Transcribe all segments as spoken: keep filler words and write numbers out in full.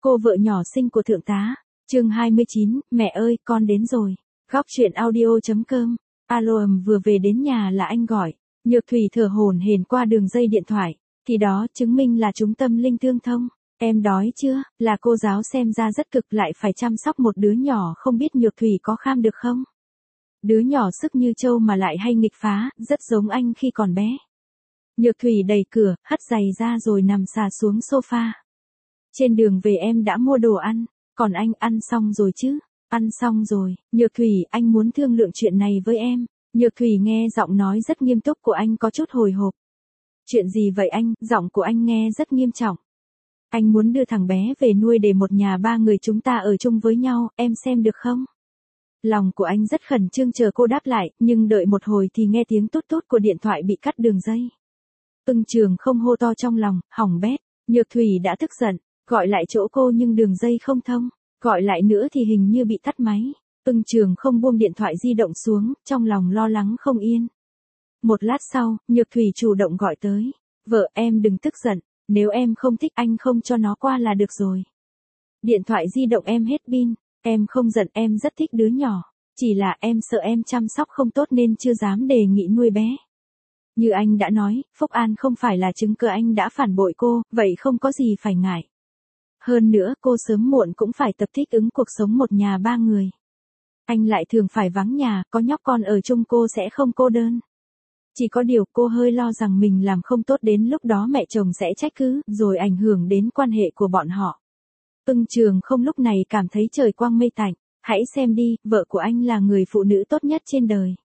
Cô vợ nhỏ xinh của thượng tá. Chương hai mươi chín, mẹ ơi, con đến rồi. Góc truyện audio.com. Alo ầm vừa về đến nhà là anh gọi. Nhược Thủy thở hổn hển qua đường dây điện thoại. Thì đó chứng minh là chúng tâm linh tương thông. Em đói chưa? Là cô giáo xem ra rất cực lại phải chăm sóc một đứa nhỏ không biết Nhược Thủy có kham được không? Đứa nhỏ sức như trâu mà lại hay nghịch phá, rất giống anh khi còn bé. Nhược Thủy đẩy cửa, hất giày ra rồi nằm xà xuống sofa. Trên đường về em đã mua đồ ăn, còn anh ăn xong rồi chứ? Ăn xong rồi, Nhược Thủy, anh muốn thương lượng chuyện này với em. Nhược Thủy nghe giọng nói rất nghiêm túc của anh có chút hồi hộp. Chuyện gì vậy anh? Giọng của anh nghe rất nghiêm trọng. Anh muốn đưa thằng bé về nuôi để một nhà ba người chúng ta ở chung với nhau, em xem được không? Lòng của anh rất khẩn trương chờ cô đáp lại, nhưng đợi một hồi thì nghe tiếng tút tút của điện thoại bị cắt đường dây. Ưng Trường không hô to trong lòng, hỏng bét. Nhược Thủy đã tức giận, gọi lại chỗ cô nhưng đường dây không thông, gọi lại nữa thì hình như bị tắt máy. Ưng Trường không buông điện thoại di động xuống, trong lòng lo lắng không yên. Một lát sau, Nhược Thủy chủ động gọi tới. Vợ em đừng tức giận, nếu em không thích anh không cho nó qua là được rồi. Điện thoại di động em hết pin, em không giận, em rất thích đứa nhỏ. Chỉ là em sợ em chăm sóc không tốt nên chưa dám đề nghị nuôi bé. Như anh đã nói, Phúc An không phải là chứng cứ anh đã phản bội cô, vậy không có gì phải ngại. Hơn nữa cô sớm muộn cũng phải tập thích ứng cuộc sống một nhà ba người. Anh lại thường phải vắng nhà, có nhóc con ở chung cô sẽ không cô đơn. Chỉ có điều cô hơi lo rằng mình làm không tốt đến lúc đó mẹ chồng sẽ trách cứ, rồi ảnh hưởng đến quan hệ của bọn họ. Ưng Trường không lúc này cảm thấy trời quang mây tạnh. Hãy xem đi, vợ của anh là người phụ nữ tốt nhất trên đời.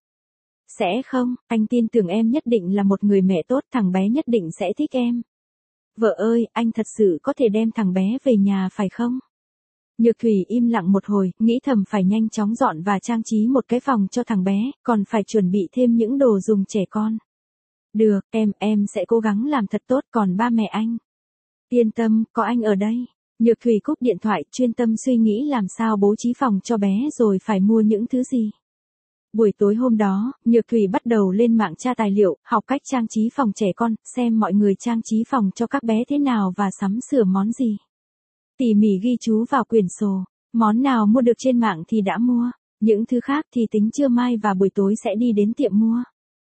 Sẽ không, anh tin tưởng em nhất định là một người mẹ tốt, thằng bé nhất định sẽ thích em. Vợ ơi, anh thật sự có thể đem thằng bé về nhà phải không? Nhược Thủy im lặng một hồi, nghĩ thầm phải nhanh chóng dọn và trang trí một cái phòng cho thằng bé, còn phải chuẩn bị thêm những đồ dùng trẻ con. Được, em, em sẽ cố gắng làm thật tốt, còn ba mẹ anh? Yên tâm, có anh ở đây. Nhược Thủy cúp điện thoại, chuyên tâm suy nghĩ làm sao bố trí phòng cho bé rồi phải mua những thứ gì. Buổi tối hôm đó, Nhược Thủy bắt đầu lên mạng tra tài liệu, học cách trang trí phòng trẻ con, xem mọi người trang trí phòng cho các bé thế nào và sắm sửa món gì. Tỉ mỉ ghi chú vào quyển sổ, món nào mua được trên mạng thì đã mua, những thứ khác thì tính trưa mai và buổi tối sẽ đi đến tiệm mua.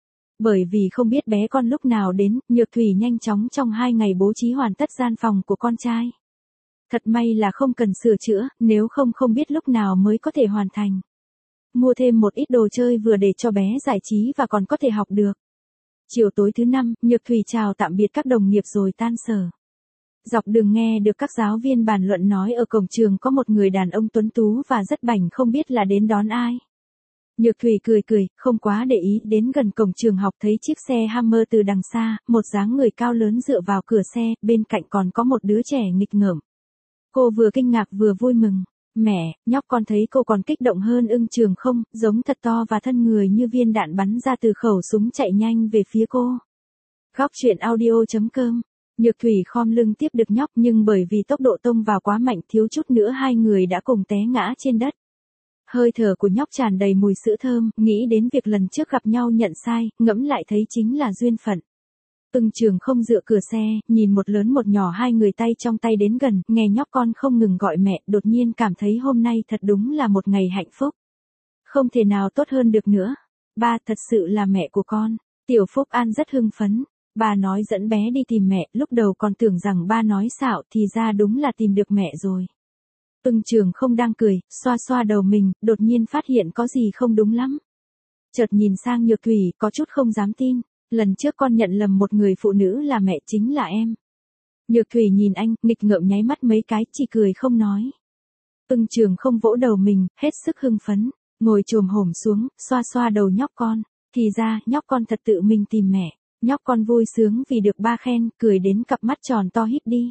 Bởi vì không biết bé con lúc nào đến, Nhược Thủy nhanh chóng trong hai ngày bố trí hoàn tất gian phòng của con trai. Thật may là không cần sửa chữa, nếu không không biết lúc nào mới có thể hoàn thành. Mua thêm một ít đồ chơi vừa để cho bé giải trí và còn có thể học được. Chiều tối thứ năm, Nhược Thủy chào tạm biệt các đồng nghiệp rồi tan sở. Dọc đường nghe được các giáo viên bàn luận nói ở cổng trường có một người đàn ông tuấn tú và rất bảnh không biết là đến đón ai. Nhược Thủy cười cười, không quá để ý, đến gần cổng trường học thấy chiếc xe Hammer từ đằng xa, một dáng người cao lớn dựa vào cửa xe, bên cạnh còn có một đứa trẻ nghịch ngợm. Cô vừa kinh ngạc vừa vui mừng. Mẹ, nhóc con thấy cô còn kích động hơn Ưng Trường không, giống thật to và thân người như viên đạn bắn ra từ khẩu súng chạy nhanh về phía cô. Góc truyện audio.com. Nhược Thủy khom lưng tiếp được nhóc nhưng bởi vì tốc độ tông vào quá mạnh thiếu chút nữa hai người đã cùng té ngã trên đất. Hơi thở của nhóc tràn đầy mùi sữa thơm, nghĩ đến việc lần trước gặp nhau nhận sai, ngẫm lại thấy chính là duyên phận. Ưng Trường không dựa cửa xe, nhìn một lớn một nhỏ hai người tay trong tay đến gần, nghe nhóc con không ngừng gọi mẹ, đột nhiên cảm thấy hôm nay thật đúng là một ngày hạnh phúc. Không thể nào tốt hơn được nữa. Ba, thật sự là mẹ của con. Tiểu Phúc An rất hưng phấn. Ba nói dẫn bé đi tìm mẹ, lúc đầu còn tưởng rằng ba nói xạo thì ra đúng là tìm được mẹ rồi. Ưng Trường không đang cười, xoa xoa đầu mình, đột nhiên phát hiện có gì không đúng lắm. Chợt nhìn sang Nhược Thủy, có chút không dám tin. Lần trước con nhận lầm một người phụ nữ là mẹ chính là em. Nhược Thủy nhìn anh, nghịch ngợm nháy mắt mấy cái, chỉ cười không nói. Ưng Trường không vỗ đầu mình, hết sức hưng phấn, ngồi chồm hổm xuống, xoa xoa đầu nhóc con. Thì ra, nhóc con thật tự mình tìm mẹ. Nhóc con vui sướng vì được ba khen, cười đến cặp mắt tròn to híp đi.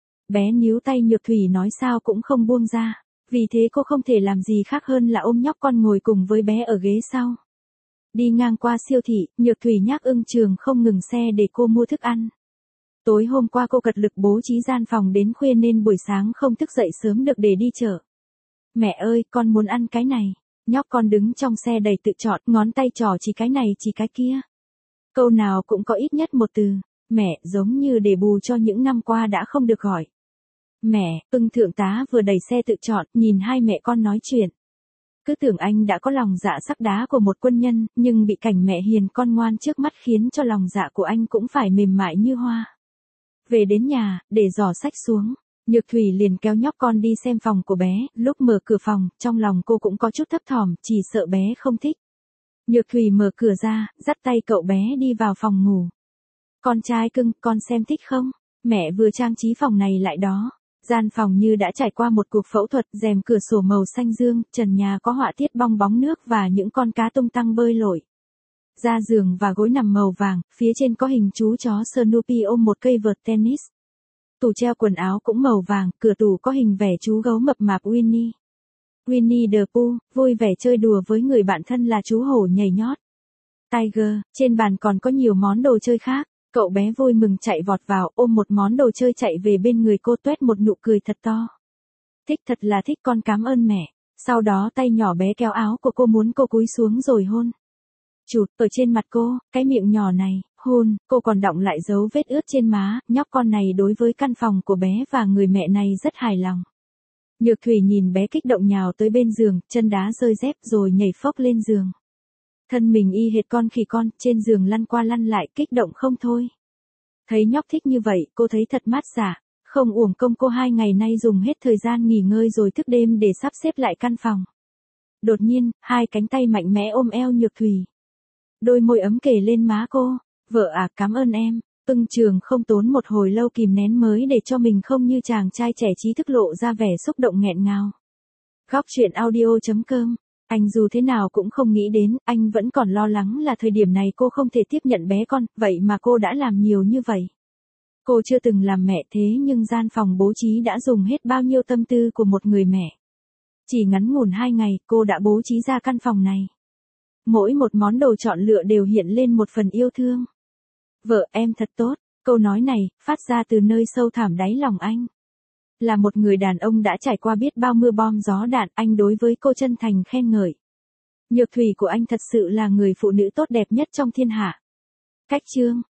Bé níu tay Nhược Thủy nói sao cũng không buông ra. Vì thế cô không thể làm gì khác hơn là ôm nhóc con ngồi cùng với bé ở ghế sau. Đi ngang qua siêu thị, Nhược Thủy nhắc Ưng Trường không ngừng xe để cô mua thức ăn. Tối hôm qua cô cật lực bố trí gian phòng đến khuya nên buổi sáng không thức dậy sớm được để đi chợ. Mẹ ơi, con muốn ăn cái này. Nhóc con đứng trong xe đầy tự chọn, ngón tay trỏ chỉ cái này chỉ cái kia. Câu nào cũng có ít nhất một từ, mẹ, giống như để bù cho những năm qua đã không được gọi. Mẹ, ưng thượng tá vừa đẩy xe tự chọn, nhìn hai mẹ con nói chuyện. Cứ tưởng anh đã có lòng dạ sắt đá của một quân nhân, nhưng bị cảnh mẹ hiền con ngoan trước mắt khiến cho lòng dạ của anh cũng phải mềm mại như hoa. Về đến nhà, để giỏ sách xuống, Nhược Thủy liền kéo nhóc con đi xem phòng của bé, lúc mở cửa phòng, trong lòng cô cũng có chút thấp thỏm, chỉ sợ bé không thích. Nhược Thủy mở cửa ra, dắt tay cậu bé đi vào phòng ngủ. Con trai cưng, con xem thích không? Mẹ vừa trang trí phòng này lại đó. Gian phòng như đã trải qua một cuộc phẫu thuật, rèm cửa sổ màu xanh dương, trần nhà có họa tiết bong bóng nước và những con cá tung tăng bơi lội. Da giường và gối nằm màu vàng, phía trên có hình chú chó Snoopy ôm một cây vợt tennis. Tủ treo quần áo cũng màu vàng, cửa tủ có hình vẽ chú gấu mập mạp Winnie. Winnie the Pooh, vui vẻ chơi đùa với người bạn thân là chú hổ nhảy nhót. Tiger, trên bàn còn có nhiều món đồ chơi khác. Cậu bé vui mừng chạy vọt vào, ôm một món đồ chơi chạy về bên người cô, tuét một nụ cười thật to. Thích, thật là thích, con cảm ơn mẹ. Sau đó tay nhỏ bé kéo áo của cô, muốn cô cúi xuống rồi hôn. Chụt, ở trên mặt cô, cái miệng nhỏ này, hôn, cô còn đọng lại dấu vết ướt trên má, nhóc con này đối với căn phòng của bé và người mẹ này rất hài lòng. Nhược Thủy nhìn bé kích động nhào tới bên giường, chân đá rơi dép rồi nhảy phốc lên giường. Thân mình y hệt con khỉ con, trên giường lăn qua lăn lại, kích động không thôi. Thấy nhóc thích như vậy, cô thấy thật mát dạ, không uổng công cô hai ngày nay dùng hết thời gian nghỉ ngơi rồi thức đêm để sắp xếp lại căn phòng. Đột nhiên, hai cánh tay mạnh mẽ ôm eo Nhược Thủy. Đôi môi ấm kề lên má cô. Vợ à, cảm ơn em. Ưng Trường không tốn một hồi lâu kìm nén mới để cho mình không như chàng trai trẻ trí thức lộ ra vẻ xúc động nghẹn ngào. Góc truyện audio chấm com. Anh dù thế nào cũng không nghĩ đến, anh vẫn còn lo lắng là thời điểm này cô không thể tiếp nhận bé con, vậy mà cô đã làm nhiều như vậy. Cô chưa từng làm mẹ thế nhưng gian phòng bố trí đã dùng hết bao nhiêu tâm tư của một người mẹ. Chỉ ngắn ngủn hai ngày, cô đã bố trí ra căn phòng này. Mỗi một món đồ chọn lựa đều hiện lên một phần yêu thương. Vợ, em thật tốt. Câu nói này, phát ra từ nơi sâu thẳm đáy lòng anh. Là một người đàn ông đã trải qua biết bao mưa bom gió đạn, anh đối với cô chân thành khen ngợi. Nhược Thủy của anh thật sự là người phụ nữ tốt đẹp nhất trong thiên hạ. Cách chương